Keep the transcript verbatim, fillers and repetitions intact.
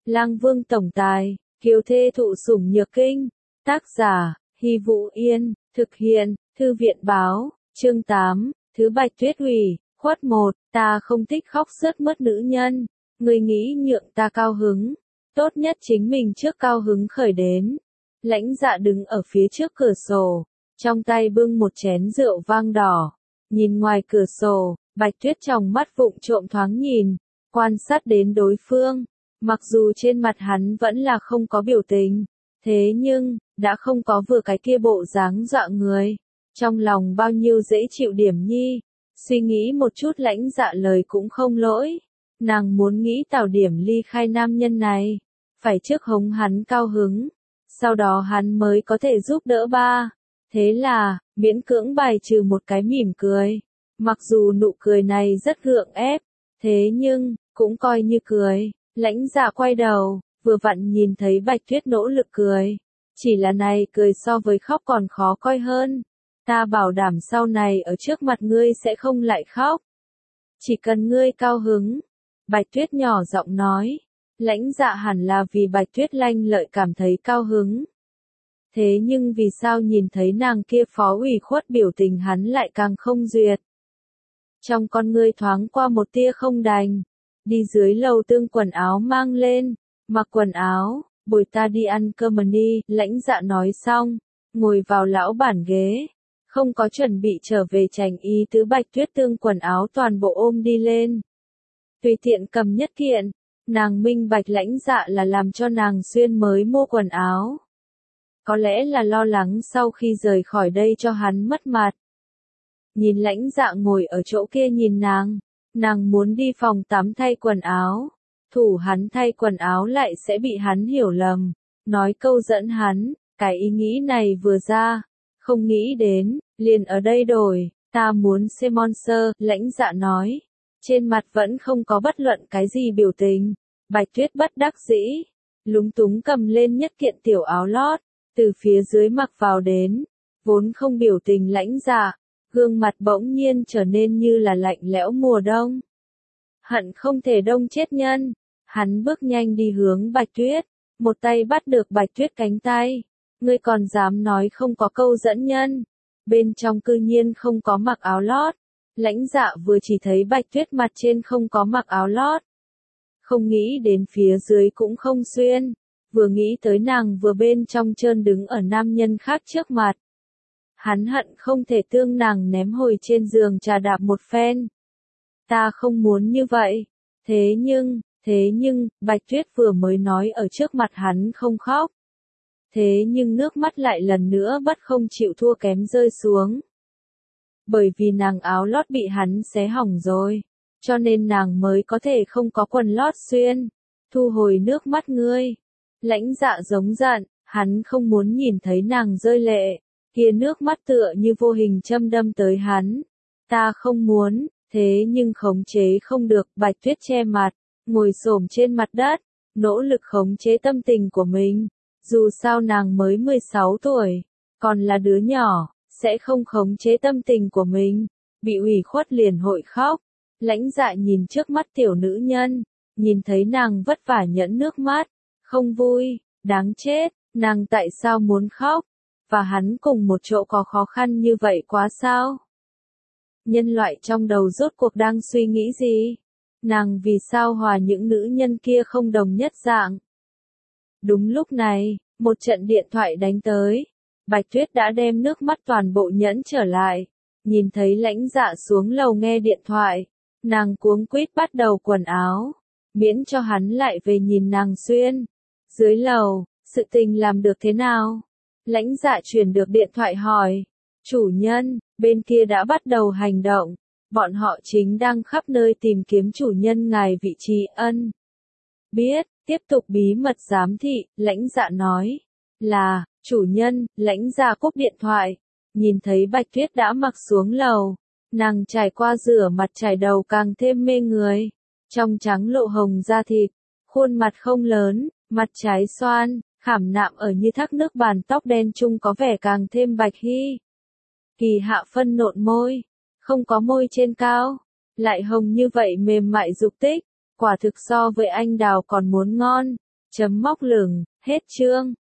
Lang Vương tổng tài, kiều thê thụ sủng nhược kinh. Tác giả, Hy Vũ Yên, thực hiện, Thư viện báo, chương tám, Thứ Bạch Tuyết ủy, khuất một, ta không thích khóc sướt mướt nữ nhân, người nghĩ nhượng ta cao hứng, tốt nhất chính mình trước cao hứng khởi đến. Lãnh Dạ đứng ở phía trước cửa sổ, trong tay bưng một chén rượu vang đỏ, nhìn ngoài cửa sổ, Bạch Tuyết trong mắt vụng trộm thoáng nhìn, quan sát đến đối phương, mặc dù trên mặt hắn vẫn là không có biểu tình, thế nhưng, đã không có vừa cái kia bộ dáng dọa người, trong lòng bao nhiêu dễ chịu điểm nhi, suy nghĩ một chút Lãnh Dạ lời cũng không lỗi, nàng muốn nghĩ Tào Điểm ly khai nam nhân này, phải trước hống hắn cao hứng, sau đó hắn mới có thể giúp đỡ ba, thế là, miễn cưỡng bài trừ một cái mỉm cười, mặc dù nụ cười này rất gượng ép, thế nhưng, cũng coi như cười. Lãnh Dạ quay đầu, vừa vặn nhìn thấy Bạch Tuyết nỗ lực cười. Chỉ là này cười so với khóc còn khó coi hơn. Ta bảo đảm sau này ở trước mặt ngươi sẽ không lại khóc. Chỉ cần ngươi cao hứng. Bạch Tuyết nhỏ giọng nói. Lãnh Dạ hẳn là vì Bạch Tuyết lanh lợi cảm thấy cao hứng. Thế nhưng vì sao nhìn thấy nàng kia phó ủy khuất biểu tình hắn lại càng không duyệt. Trong con ngươi thoáng qua một tia không đành. Đi dưới lầu tương quần áo mang lên, mặc quần áo, bồi ta đi ăn cơm đi, Lãnh Dạ nói xong, ngồi vào lão bản ghế, không có chuẩn bị trở về trành ý tứ Bạch Tuyết tương quần áo toàn bộ ôm đi lên. Tùy tiện cầm nhất kiện, nàng minh bạch Lãnh Dạ là làm cho nàng xuyên mới mua quần áo. Có lẽ là lo lắng sau khi rời khỏi đây cho hắn mất mặt. Nhìn Lãnh Dạ ngồi ở chỗ kia nhìn nàng. Nàng muốn đi phòng tắm thay quần áo, thủ hắn thay quần áo lại sẽ bị hắn hiểu lầm, nói câu dẫn hắn, cái ý nghĩ này vừa ra, không nghĩ đến, liền ở đây đổi, ta muốn xem monster, Lãnh Dạ nói, trên mặt vẫn không có bất luận cái gì biểu tình, Bạch Tuyết bất đắc dĩ, lúng túng cầm lên nhất kiện tiểu áo lót, từ phía dưới mặc vào đến, vốn không biểu tình Lãnh Dạ. Gương mặt bỗng nhiên trở nên như là lạnh lẽo mùa đông. Hận không thể đông chết nhân. Hắn bước nhanh đi hướng Bạch Tuyết. Một tay bắt được Bạch Tuyết cánh tay. Ngươi còn dám nói không có câu dẫn nhân. Bên trong cư nhiên không có mặc áo lót. Lãnh Dạ vừa chỉ thấy Bạch Tuyết mặt trên không có mặc áo lót. Không nghĩ đến phía dưới cũng không xuyên. Vừa nghĩ tới nàng vừa bên trong trơn đứng ở nam nhân khác trước mặt. Hắn hận không thể tương nàng ném hồi trên giường trà đạp một phen. Ta không muốn như vậy. Thế nhưng, thế nhưng, Bạch Tuyết vừa mới nói ở trước mặt hắn không khóc. Thế nhưng nước mắt lại lần nữa bất không chịu thua kém rơi xuống. Bởi vì nàng áo lót bị hắn xé hỏng rồi. Cho nên nàng mới có thể không có quần lót xuyên. Thu hồi nước mắt ngươi. Lãnh Dạ giống giận, hắn không muốn nhìn thấy nàng rơi lệ. Kia nước mắt tựa như vô hình châm đâm tới hắn. Ta không muốn, thế nhưng khống chế không được, Bạch Tuyết che mặt, ngồi xổm trên mặt đất, nỗ lực khống chế tâm tình của mình. Dù sao nàng mới mười sáu tuổi, còn là đứa nhỏ, sẽ không khống chế tâm tình của mình, bị ủy khuất liền hội khóc. Lãnh Dạ nhìn trước mắt tiểu nữ nhân, nhìn thấy nàng vất vả nhẫn nước mắt, không vui, đáng chết, nàng tại sao muốn khóc? Và hắn cùng một chỗ có khó khăn như vậy quá sao? Nhân loại trong đầu rốt cuộc đang suy nghĩ gì? Nàng vì sao hòa những nữ nhân kia không đồng nhất dạng? Đúng lúc này, một trận điện thoại đánh tới. Bạch Tuyết đã đem nước mắt toàn bộ nhẫn trở lại. Nhìn thấy Lãnh Dạ xuống lầu nghe điện thoại. Nàng cuống quýt bắt đầu quần áo. Miễn cho hắn lại về nhìn nàng xuyên. Dưới lầu, sự tình làm được thế nào? Lãnh Dạ truyền được điện thoại hỏi, chủ nhân, bên kia đã bắt đầu hành động, bọn họ chính đang khắp nơi tìm kiếm chủ nhân ngài vị trí ân. Biết, tiếp tục bí mật giám thị, Lãnh Dạ nói, là, chủ nhân, Lãnh Dạ cúp điện thoại, nhìn thấy Bạch Tuyết đã mặc xuống lầu, nàng trải qua rửa mặt trải đầu càng thêm mê người, trong trắng lộ hồng da thịt, khuôn mặt không lớn, mặt trái xoan. Khảm nạm ở như thác nước bàn tóc đen chung có vẻ càng thêm bạch hy. Kỳ hạ phân nộn môi, không có môi trên cao, lại hồng như vậy mềm mại dục tích, quả thực so với anh đào còn muốn ngon. Chấm móc lửng, hết chương.